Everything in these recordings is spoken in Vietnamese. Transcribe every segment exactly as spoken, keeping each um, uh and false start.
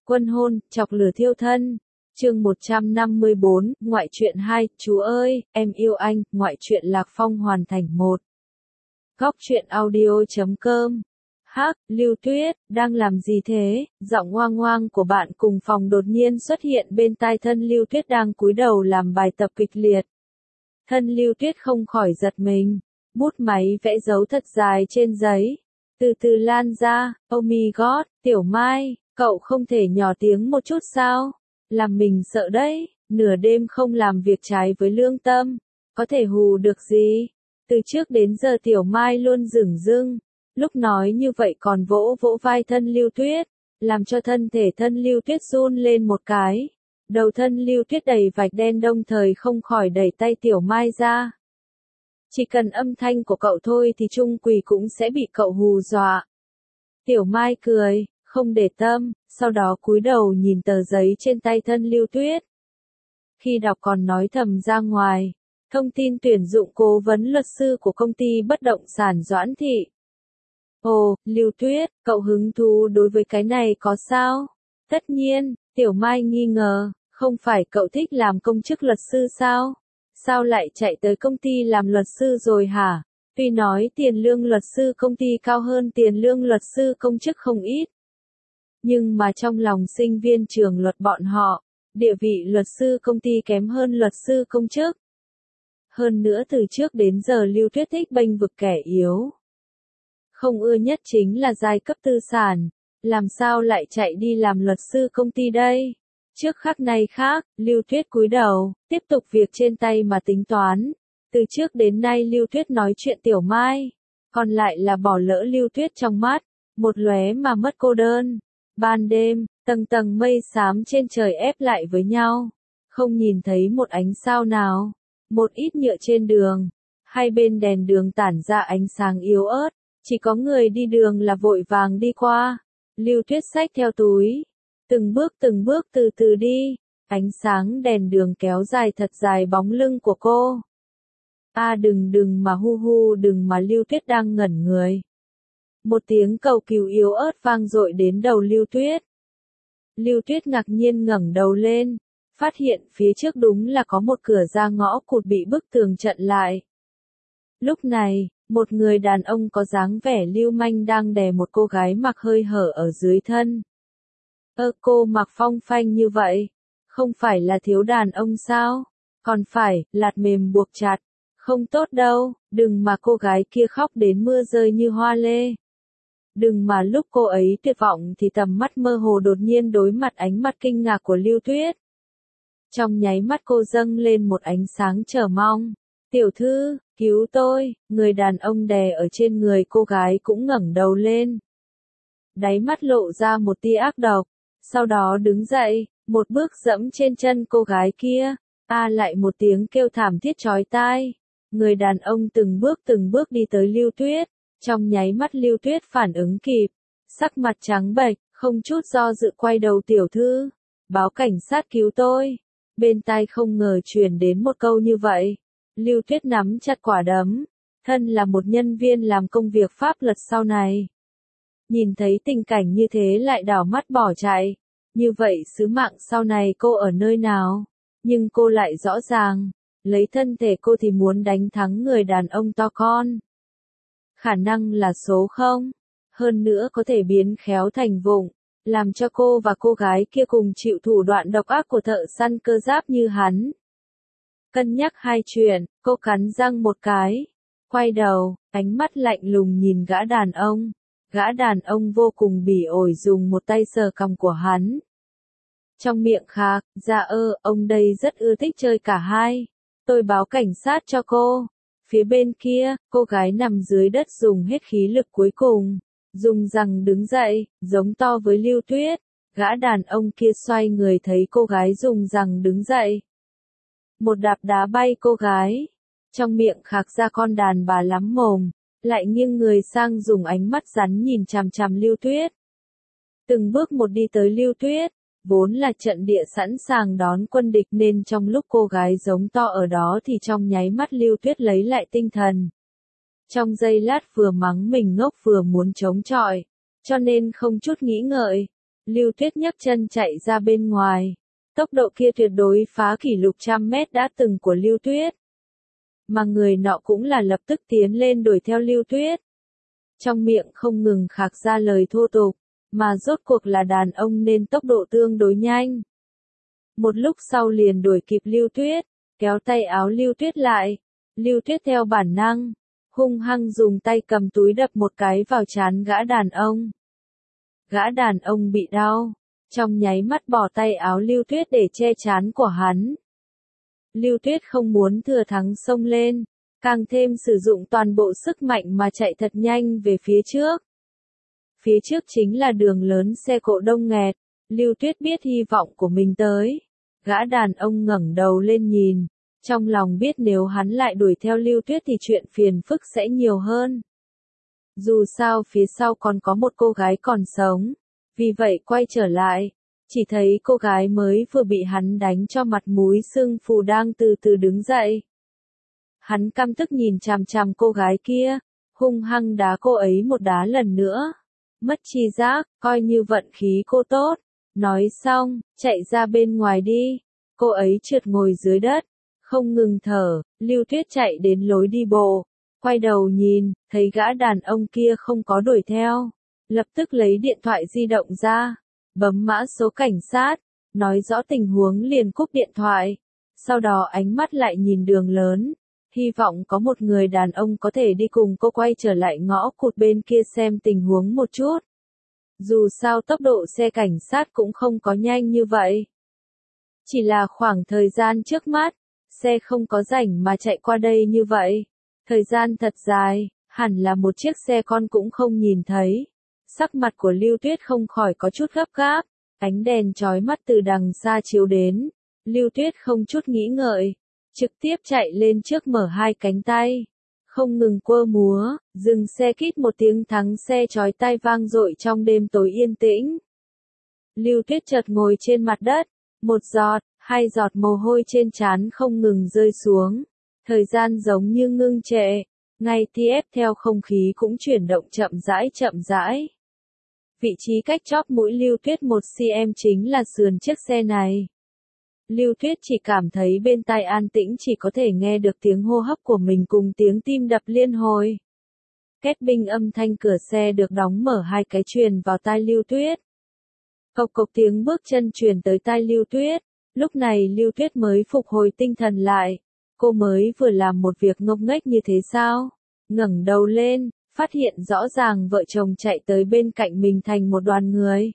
Quân hôn, chọc lửa thiêu thân. Chương một trăm năm mươi bốn, ngoại truyện hai, chú ơi, em yêu anh, ngoại truyện Lạc Phong hoàn thành một. Góc truyện audio chấm com. Hắc, Lưu Tuyết, đang làm gì thế? Giọng ngoang ngoang của bạn cùng phòng đột nhiên xuất hiện bên tai thân Lưu Tuyết đang cúi đầu làm bài tập kịch liệt. Thân Lưu Tuyết không khỏi giật mình, bút máy vẽ dấu thật dài trên giấy, từ từ lan ra. Oh my god, Tiểu Mai, cậu không thể nhỏ tiếng một chút sao? Làm mình sợ đấy, nửa đêm không làm việc trái với lương tâm, có thể hù được gì? Từ trước đến giờ Tiểu Mai luôn dửng dưng, lúc nói như vậy còn vỗ vỗ vai thân Lưu Tuyết, làm cho thân thể thân Lưu Tuyết run lên một cái. Đầu thân Lưu Tuyết đầy vạch đen đồng thời không khỏi đẩy tay Tiểu Mai ra. Chỉ cần âm thanh của cậu thôi thì Trung Quỳ cũng sẽ bị cậu hù dọa. Tiểu Mai cười, không để tâm, sau đó cúi đầu nhìn tờ giấy trên tay thân Lưu Tuyết. Khi đọc còn nói thầm ra ngoài, thông tin tuyển dụng cố vấn luật sư của công ty bất động sản Doãn Thị. Ồ, Lưu Tuyết, cậu hứng thú đối với cái này có sao? Tất nhiên, Tiểu Mai nghi ngờ, không phải cậu thích làm công chức luật sư sao? Sao lại chạy tới công ty làm luật sư rồi hả? Tuy nói tiền lương luật sư công ty cao hơn tiền lương luật sư công chức không ít. Nhưng mà trong lòng sinh viên trường luật bọn họ, địa vị luật sư công ty kém hơn luật sư công chức. Hơn nữa từ trước đến giờ Lưu Tuyết thích bênh vực kẻ yếu. Không ưa nhất chính là giai cấp tư sản, làm sao lại chạy đi làm luật sư công ty đây? Trước khắc này khác, Lưu Tuyết cúi đầu, tiếp tục việc trên tay mà tính toán. Từ trước đến nay Lưu Tuyết nói chuyện Tiểu Mai, còn lại là bỏ lỡ Lưu Tuyết trong mắt, một lóe mà mất cô đơn. Ban đêm, tầng tầng mây xám trên trời ép lại với nhau, không nhìn thấy một ánh sao nào, một ít nhựa trên đường, hai bên đèn đường tản ra ánh sáng yếu ớt, chỉ có người đi đường là vội vàng đi qua. Lưu Tuyết xách theo túi, từng bước từng bước từ từ đi, ánh sáng đèn đường kéo dài thật dài bóng lưng của cô. A à, đừng đừng mà hu hu đừng mà Lưu Tuyết đang ngẩn người. Một tiếng cầu cứu yếu ớt vang dội đến đầu Lưu Tuyết. Lưu Tuyết ngạc nhiên ngẩng đầu lên, phát hiện phía trước đúng là có một cửa ra ngõ cụt bị bức tường chặn lại. Lúc này, một người đàn ông có dáng vẻ lưu manh đang đè một cô gái mặc hơi hở ở dưới thân. Ơ cô mặc phong phanh như vậy, không phải là thiếu đàn ông sao? Còn phải, lạt mềm buộc chặt, không tốt đâu, đừng mà cô gái kia khóc đến mưa rơi như hoa lê. Đừng mà lúc cô ấy tuyệt vọng thì tầm mắt mơ hồ đột nhiên đối mặt ánh mắt kinh ngạc của Lưu Tuyết. Trong nháy mắt cô dâng lên một ánh sáng chờ mong. Tiểu thư, cứu tôi, người đàn ông đè ở trên người cô gái cũng ngẩng đầu lên. Đáy mắt lộ ra một tia ác độc, sau đó đứng dậy, một bước dẫm trên chân cô gái kia. A à, lại một tiếng kêu thảm thiết chói tai. Người đàn ông từng bước từng bước đi tới Lưu Tuyết. Trong nháy mắt Lưu Tuyết phản ứng kịp, sắc mặt trắng bệch, không chút do dự quay đầu tiểu thư, báo cảnh sát cứu tôi. Bên tai không ngờ truyền đến một câu như vậy. Lưu Tuyết nắm chặt quả đấm, thân là một nhân viên làm công việc pháp luật sau này. Nhìn thấy tình cảnh như thế lại đảo mắt bỏ chạy, như vậy sứ mạng sau này cô ở nơi nào? Nhưng cô lại rõ ràng, lấy thân thể cô thì muốn đánh thắng người đàn ông to con. Khả năng là số không, hơn nữa có thể biến khéo thành vụng, làm cho cô và cô gái kia cùng chịu thủ đoạn độc ác của thợ săn cơ giáp như hắn. Cân nhắc hai chuyện, cô cắn răng một cái, quay đầu, ánh mắt lạnh lùng nhìn gã đàn ông. Gã đàn ông vô cùng bỉ ổi dùng một tay sờ cằm của hắn. Trong miệng khạc, dạ ơ, ông đây rất ưa thích chơi cả hai. Tôi báo cảnh sát cho cô. Phía bên kia, cô gái nằm dưới đất dùng hết khí lực cuối cùng, dùng răng đứng dậy, giống to với Lưu Tuyết. Gã đàn ông kia xoay người thấy cô gái dùng răng đứng dậy. Một đạp đá bay cô gái, trong miệng khạc ra con đàn bà lắm mồm, lại nghiêng người sang dùng ánh mắt rắn nhìn chằm chằm Lưu Tuyết. Từng bước một đi tới Lưu Tuyết, vốn là trận địa sẵn sàng đón quân địch nên trong lúc cô gái giống to ở đó thì trong nháy mắt Lưu Tuyết lấy lại tinh thần. Trong giây lát vừa mắng mình ngốc vừa muốn chống chọi, cho nên không chút nghĩ ngợi, Lưu Tuyết nhấc chân chạy ra bên ngoài. Tốc độ kia tuyệt đối phá kỷ lục trăm mét đã từng của Lưu Tuyết. Mà người nọ cũng là lập tức tiến lên đuổi theo Lưu Tuyết. Trong miệng không ngừng khạc ra lời thô tục, mà rốt cuộc là đàn ông nên tốc độ tương đối nhanh. Một lúc sau liền đuổi kịp Lưu Tuyết, kéo tay áo Lưu Tuyết lại. Lưu Tuyết theo bản năng, hung hăng dùng tay cầm túi đập một cái vào trán gã đàn ông. Gã đàn ông bị đau, trong nháy mắt bỏ tay áo Lưu Tuyết để che trán của hắn. Lưu Tuyết không muốn thừa thắng xông lên, càng thêm sử dụng toàn bộ sức mạnh mà chạy thật nhanh về phía trước. Phía trước chính là đường lớn xe cộ đông nghẹt, Lưu Tuyết biết hy vọng của mình tới. Gã đàn ông ngẩng đầu lên nhìn, trong lòng biết nếu hắn lại đuổi theo Lưu Tuyết thì chuyện phiền phức sẽ nhiều hơn. Dù sao phía sau còn có một cô gái còn sống, vì vậy quay trở lại, chỉ thấy cô gái mới vừa bị hắn đánh cho mặt mũi sưng phù đang từ từ đứng dậy. Hắn căm tức nhìn chằm chằm cô gái kia, hung hăng đá cô ấy một đá lần nữa. Mất tri giác, coi như vận khí cô tốt. Nói xong, chạy ra bên ngoài đi. Cô ấy trượt ngồi dưới đất, không ngừng thở. Lưu Tuyết chạy đến lối đi bộ, quay đầu nhìn, thấy gã đàn ông kia không có đuổi theo. Lập tức lấy điện thoại di động ra, bấm mã số cảnh sát, nói rõ tình huống liền cúp điện thoại. Sau đó ánh mắt lại nhìn đường lớn, hy vọng có một người đàn ông có thể đi cùng cô quay trở lại ngõ cụt bên kia xem tình huống một chút. Dù sao tốc độ xe cảnh sát cũng không có nhanh như vậy. Chỉ là khoảng thời gian trước mắt, xe không có rảnh mà chạy qua đây như vậy. Thời gian thật dài, hẳn là một chiếc xe con cũng không nhìn thấy. Sắc mặt của Lưu Tuyết không khỏi có chút gấp gáp, ánh đèn chói mắt từ đằng xa chiếu đến. Lưu Tuyết không chút nghĩ ngợi, trực tiếp chạy lên trước mở hai cánh tay. Không ngừng quơ múa, dừng xe kít một tiếng thắng xe chói tai vang dội trong đêm tối yên tĩnh. Lưu Tuyết chợt ngồi trên mặt đất, một giọt, hai giọt mồ hôi trên trán không ngừng rơi xuống. Thời gian giống như ngưng trệ, ngay tiếp theo không khí cũng chuyển động chậm rãi chậm rãi. Vị trí cách chóp mũi Lưu Tuyết một xăng-ti-mét chính là sườn chiếc xe này. Lưu Tuyết chỉ cảm thấy bên tai an tĩnh, chỉ có thể nghe được tiếng hô hấp của mình cùng tiếng tim đập liên hồi. Két binh âm thanh cửa xe được đóng mở hai cái truyền vào tai Lưu Tuyết. Cộc cộc tiếng bước chân truyền tới tai Lưu Tuyết, lúc này Lưu Tuyết mới phục hồi tinh thần lại. Cô mới vừa làm một việc ngốc nghếch như thế sao? Ngẩng đầu lên, phát hiện rõ ràng vợ chồng chạy tới bên cạnh mình thành một đoàn người.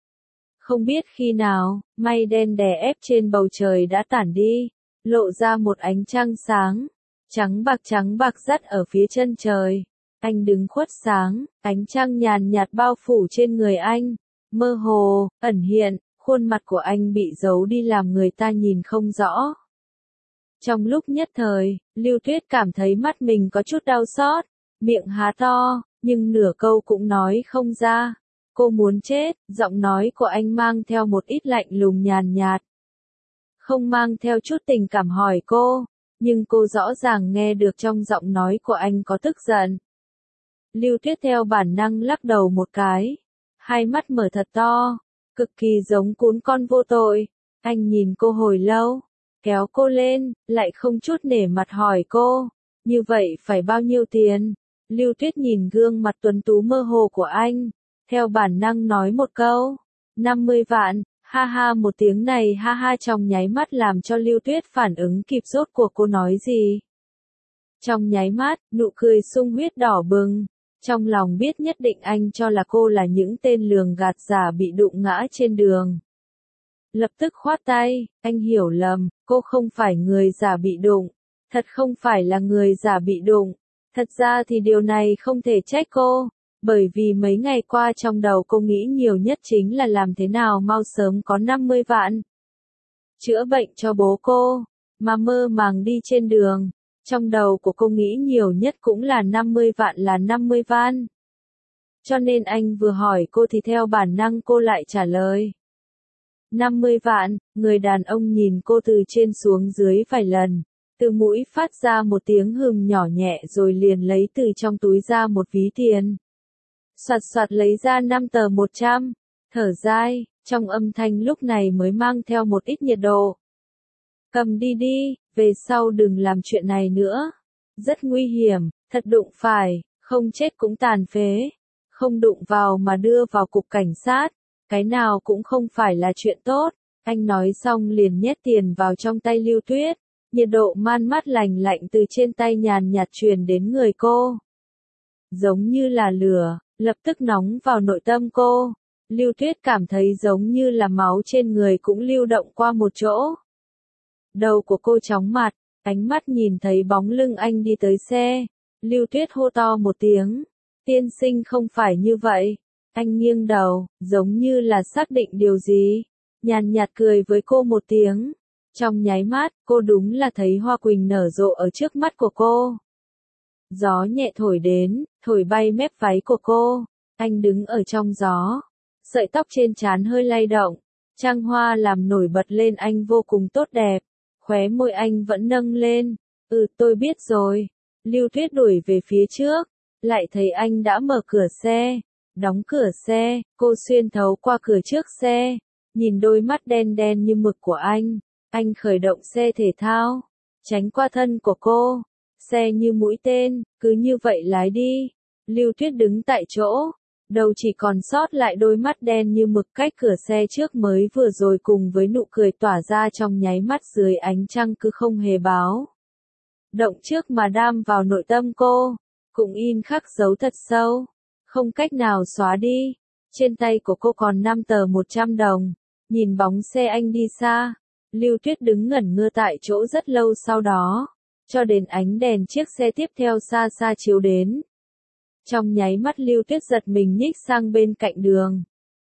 Không biết khi nào, mây đen đè ép trên bầu trời đã tản đi, lộ ra một ánh trăng sáng, trắng bạc trắng bạc dắt ở phía chân trời. Anh đứng khuất sáng, ánh trăng nhàn nhạt bao phủ trên người anh, mơ hồ, ẩn hiện, khuôn mặt của anh bị giấu đi làm người ta nhìn không rõ. Trong lúc nhất thời, Lưu Tuyết cảm thấy mắt mình có chút đau xót, miệng há to, nhưng nửa câu cũng nói không ra. Cô muốn chết, giọng nói của anh mang theo một ít lạnh lùng nhàn nhạt. Không mang theo chút tình cảm hỏi cô, nhưng cô rõ ràng nghe được trong giọng nói của anh có tức giận. Lưu Tuyết theo bản năng lắc đầu một cái, hai mắt mở thật to, cực kỳ giống cún con vô tội. Anh nhìn cô hồi lâu, kéo cô lên, lại không chút nể mặt hỏi cô, như vậy phải bao nhiêu tiền? Lưu Tuyết nhìn gương mặt tuấn tú mơ hồ của anh, theo bản năng nói một câu, năm mươi vạn, ha ha một tiếng này ha ha trong nháy mắt làm cho Lưu Tuyết phản ứng kịp rốt cuộc cô nói gì. Trong nháy mắt, nụ cười sung huyết đỏ bừng, trong lòng biết nhất định anh cho là cô là những tên lường gạt giả bị đụng ngã trên đường. Lập tức khoát tay, anh hiểu lầm, cô không phải người giả bị đụng, thật không phải là người giả bị đụng. Thật ra thì điều này không thể trách cô, bởi vì mấy ngày qua trong đầu cô nghĩ nhiều nhất chính là làm thế nào mau sớm có năm mươi vạn. Chữa bệnh cho bố cô, mà mơ màng đi trên đường, trong đầu của cô nghĩ nhiều nhất cũng là năm mươi vạn là năm mươi vạn. Cho nên anh vừa hỏi cô thì theo bản năng cô lại trả lời. năm mươi vạn, người đàn ông nhìn cô từ trên xuống dưới vài lần. Từ mũi phát ra một tiếng hừm nhỏ nhẹ rồi liền lấy từ trong túi ra một ví tiền. Soạt soạt lấy ra năm tờ một trăm. thở dai, trong âm thanh lúc này mới mang theo một ít nhiệt độ. Cầm đi đi, về sau đừng làm chuyện này nữa. Rất nguy hiểm, thật đụng phải, không chết cũng tàn phế. Không đụng vào mà đưa vào cục cảnh sát, cái nào cũng không phải là chuyện tốt. Anh nói xong liền nhét tiền vào trong tay Lưu Tuyết, nhiệt độ man mát lành lạnh từ trên tay nhàn nhạt truyền đến người cô. Giống như là lửa, lập tức nóng vào nội tâm cô. Lưu Tuyết cảm thấy giống như là máu trên người cũng lưu động qua một chỗ. Đầu của cô chóng mặt, ánh mắt nhìn thấy bóng lưng anh đi tới xe. Lưu Tuyết hô to một tiếng. Tiên sinh không phải như vậy. Anh nghiêng đầu, giống như là xác định điều gì. Nhàn nhạt cười với cô một tiếng. Trong nháy mắt, cô đúng là thấy hoa quỳnh nở rộ ở trước mắt của cô. Gió nhẹ thổi đến, thổi bay mép váy của cô. Anh đứng ở trong gió. Sợi tóc trên trán hơi lay động. Trăng hoa làm nổi bật lên anh vô cùng tốt đẹp. Khóe môi anh vẫn nâng lên. Ừ, tôi biết rồi. Lưu Tuyết đuổi về phía trước. Lại thấy anh đã mở cửa xe. Đóng cửa xe, cô xuyên thấu qua cửa trước xe. Nhìn đôi mắt đen đen như mực của anh. Anh khởi động xe thể thao. Tránh qua thân của cô. Xe như mũi tên, cứ như vậy lái đi. Lưu Tuyết đứng tại chỗ. Đầu chỉ còn sót lại đôi mắt đen như mực cách cửa xe trước mới vừa rồi cùng với nụ cười tỏa ra trong nháy mắt dưới ánh trăng cứ không hề báo. Động trước mà đam vào nội tâm cô, cũng in khắc dấu thật sâu, không cách nào xóa đi. Trên tay của cô còn năm tờ một trăm đồng, nhìn bóng xe anh đi xa. Lưu Tuyết đứng ngẩn ngơ tại chỗ rất lâu sau đó, cho đến ánh đèn chiếc xe tiếp theo xa xa chiếu đến. Trong nháy mắt Lưu Tuyết giật mình nhích sang bên cạnh đường.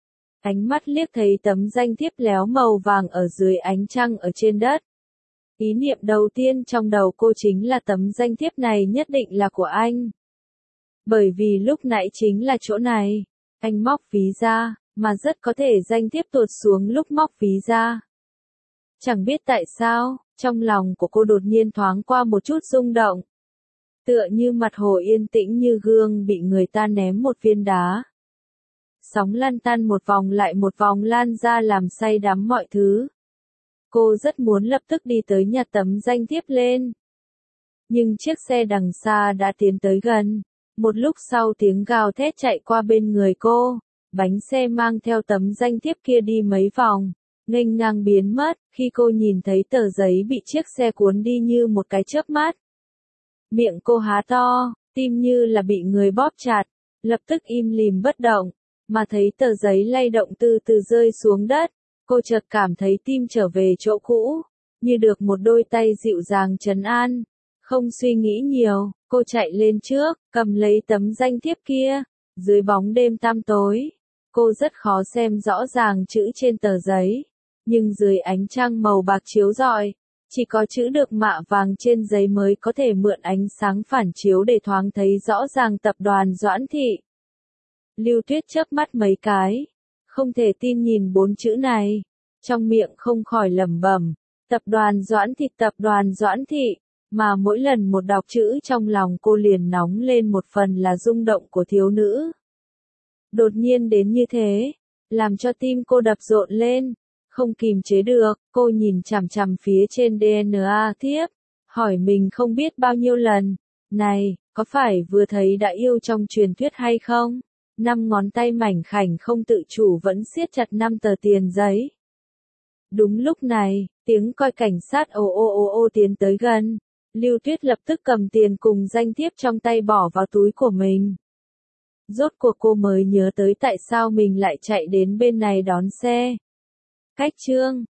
Ánh mắt liếc thấy tấm danh thiếp léo màu vàng ở dưới ánh trăng ở trên đất. Ý niệm đầu tiên trong đầu cô chính là tấm danh thiếp này nhất định là của anh. Bởi vì lúc nãy chính là chỗ này, anh móc ví ra, mà rất có thể danh thiếp tuột xuống lúc móc ví ra. Chẳng biết tại sao, trong lòng của cô đột nhiên thoáng qua một chút rung động. Tựa như mặt hồ yên tĩnh như gương bị người ta ném một viên đá. Sóng lăn tăn một vòng lại một vòng lan ra làm say đắm mọi thứ. Cô rất muốn lập tức đi tới nhặt tấm danh thiếp lên. Nhưng chiếc xe đằng xa đã tiến tới gần. Một lúc sau tiếng gào thét chạy qua bên người cô. Bánh xe mang theo tấm danh thiếp kia đi mấy vòng. Nghênh ngang biến mất khi cô nhìn thấy tờ giấy bị chiếc xe cuốn đi như một cái chớp mắt. Miệng cô há to, tim như là bị người bóp chặt, lập tức im lìm bất động, mà thấy tờ giấy lay động từ từ rơi xuống đất, cô chợt cảm thấy tim trở về chỗ cũ, như được một đôi tay dịu dàng trấn an. Không suy nghĩ nhiều, cô chạy lên trước, cầm lấy tấm danh thiếp kia, dưới bóng đêm tăm tối. Cô rất khó xem rõ ràng chữ trên tờ giấy, nhưng dưới ánh trăng màu bạc chiếu rọi, chỉ có chữ được mạ vàng trên giấy mới có thể mượn ánh sáng phản chiếu để thoáng thấy rõ ràng tập đoàn Doãn Thị. Lưu Tuyết chớp mắt mấy cái, không thể tin nhìn bốn chữ này, trong miệng không khỏi lẩm bẩm, tập đoàn Doãn Thị, tập đoàn Doãn Thị, mà mỗi lần một đọc chữ trong lòng cô liền nóng lên một phần là rung động của thiếu nữ. Đột nhiên đến như thế, làm cho tim cô đập rộn lên. Không kìm chế được, cô nhìn chằm chằm phía trên đê en a thiếp, hỏi mình không biết bao nhiêu lần, này, có phải vừa thấy đã yêu trong truyền thuyết hay không? Năm ngón tay mảnh khảnh không tự chủ vẫn siết chặt năm tờ tiền giấy. Đúng lúc này, tiếng còi cảnh sát ồ ồ ồ ồ tiến tới gần. Lưu Tuyết lập tức cầm tiền cùng danh thiếp trong tay bỏ vào túi của mình. Rốt cuộc cô mới nhớ tới tại sao mình lại chạy đến bên này đón xe. Cách chương